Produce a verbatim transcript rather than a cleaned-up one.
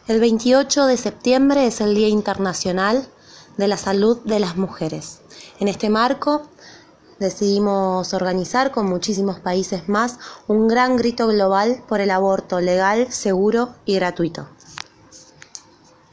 El veintiocho de septiembre es el Día Internacional de la Salud de las Mujeres. En este marco decidimos organizar con muchísimos países más un gran grito global por el aborto legal, seguro y gratuito.